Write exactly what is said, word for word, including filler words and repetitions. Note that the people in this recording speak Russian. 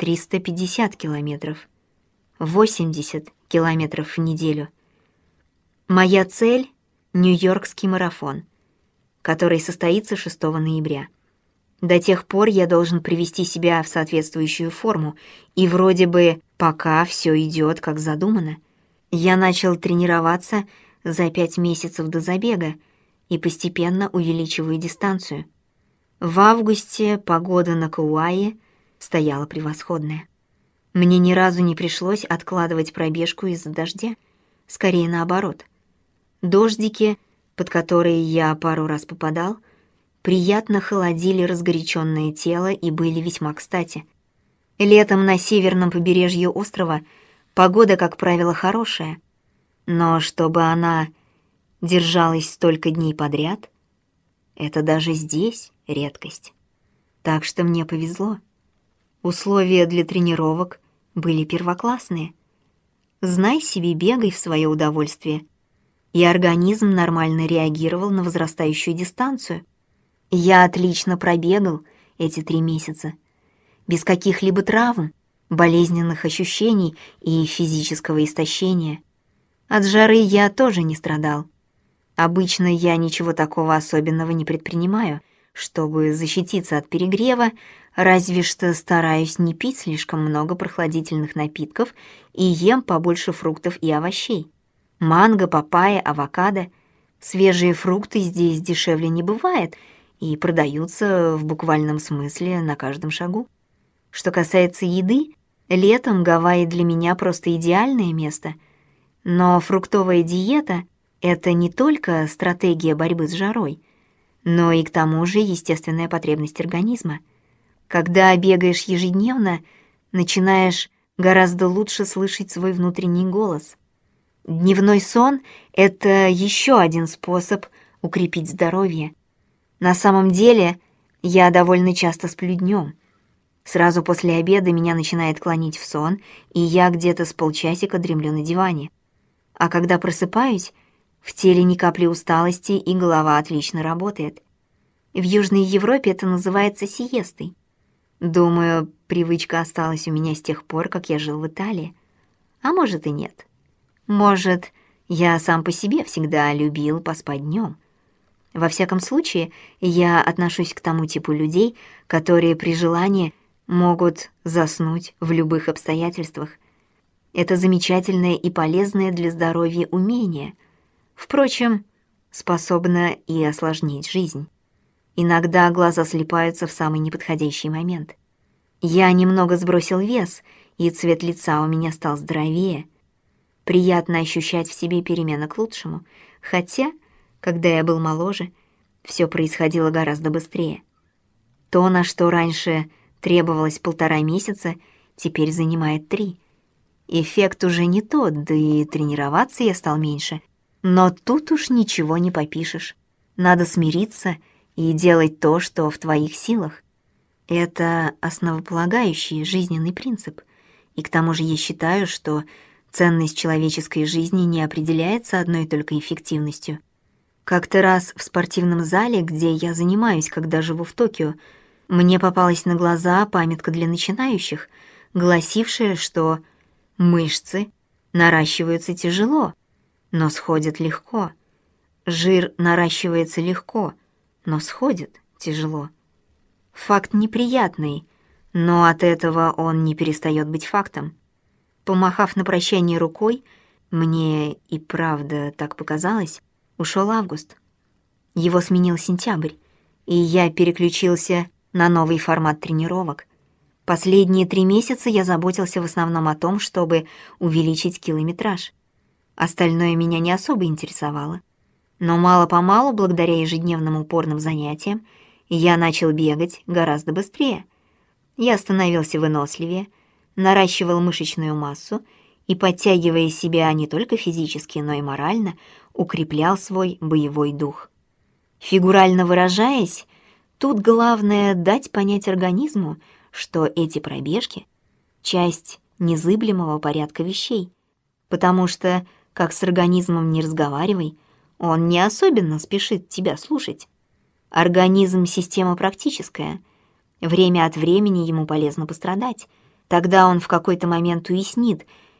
триста пятьдесят километров, восемьдесят километров в неделю. Моя цель — Нью-Йоркский марафон, который состоится шестого ноября. До тех пор я должен привести себя в соответствующую форму, и вроде бы пока все идет как задумано. Я начал тренироваться за пять месяцев до забега и постепенно увеличиваю дистанцию. В августе погода на Кауае стояла превосходная. Мне ни разу не пришлось откладывать пробежку из-за дождя, скорее наоборот. Дождики, под которые я пару раз попадал, приятно холодили разгоряченное тело и были весьма кстати. Летом на северном побережье острова погода, как правило, хорошая, но чтобы она держалась столько дней подряд, это даже здесь редкость. Так что мне повезло. Условия для тренировок были первоклассные. Знай себе, бегай в свое удовольствие. И организм нормально реагировал на возрастающую дистанцию. Я отлично пробегал эти три месяца. Без каких-либо травм, болезненных ощущений и физического истощения. От жары я тоже не страдал. Обычно я ничего такого особенного не предпринимаю, чтобы защититься от перегрева, разве что стараюсь не пить слишком много прохладительных напитков и ем побольше фруктов и овощей. Манго, папайя, авокадо. Свежие фрукты здесь дешевле не бывает и продаются в буквальном смысле на каждом шагу. Что касается еды, летом Гавайи для меня просто идеальное место. Но фруктовая диета — это не только стратегия борьбы с жарой, но и к тому же естественная потребность организма. Когда бегаешь ежедневно, начинаешь гораздо лучше слышать свой внутренний голос. Дневной сон — это еще один способ укрепить здоровье. На самом деле, я довольно часто сплю днем. Сразу после обеда меня начинает клонить в сон, и я где-то с полчасика дремлю на диване. А когда просыпаюсь, в теле ни капли усталости, и голова отлично работает. В Южной Европе это называется сиестой. Думаю, привычка осталась у меня с тех пор, как я жил в Италии. А может и нет. Может, я сам по себе всегда любил поспать днем. Во всяком случае, я отношусь к тому типу людей, которые при желании могут заснуть в любых обстоятельствах. Это замечательное и полезное для здоровья умение. Впрочем, способно и осложнить жизнь. Иногда глаза слипаются в самый неподходящий момент. Я немного сбросил вес, и цвет лица у меня стал здоровее. Приятно ощущать в себе перемены к лучшему, хотя, когда я был моложе, все происходило гораздо быстрее. То, на что раньше требовалось полтора месяца, теперь занимает три. Эффект уже не тот, да и тренироваться я стал меньше. Но тут уж ничего не попишешь. Надо смириться и делать то, что в твоих силах. Это основополагающий жизненный принцип. И к тому же я считаю, что ценность человеческой жизни не определяется одной только эффективностью. Как-то раз в спортивном зале, где я занимаюсь, когда живу в Токио, мне попалась на глаза памятка для начинающих, гласившая, что мышцы наращиваются тяжело, но сходят легко. Жир наращивается легко, но сходит тяжело. Факт неприятный, но от этого он не перестает быть фактом. Помахав на прощание рукой, мне и правда так показалось, ушел август. Его сменил сентябрь, и я переключился на новый формат тренировок. Последние три месяца я заботился в основном о том, чтобы увеличить километраж. Остальное меня не особо интересовало. Но мало-помалу, благодаря ежедневным упорным занятиям, я начал бегать гораздо быстрее. Я становился выносливее, наращивал мышечную массу и, подтягивая себя не только физически, но и морально, укреплял свой боевой дух. Фигурально выражаясь, тут главное дать понять организму, что эти пробежки — часть незыблемого порядка вещей, потому что, как с организмом не разговаривай, он не особенно спешит тебя слушать. Организм — система практическая, время от времени ему полезно пострадать, Тогда он в какой-то момент уяснит,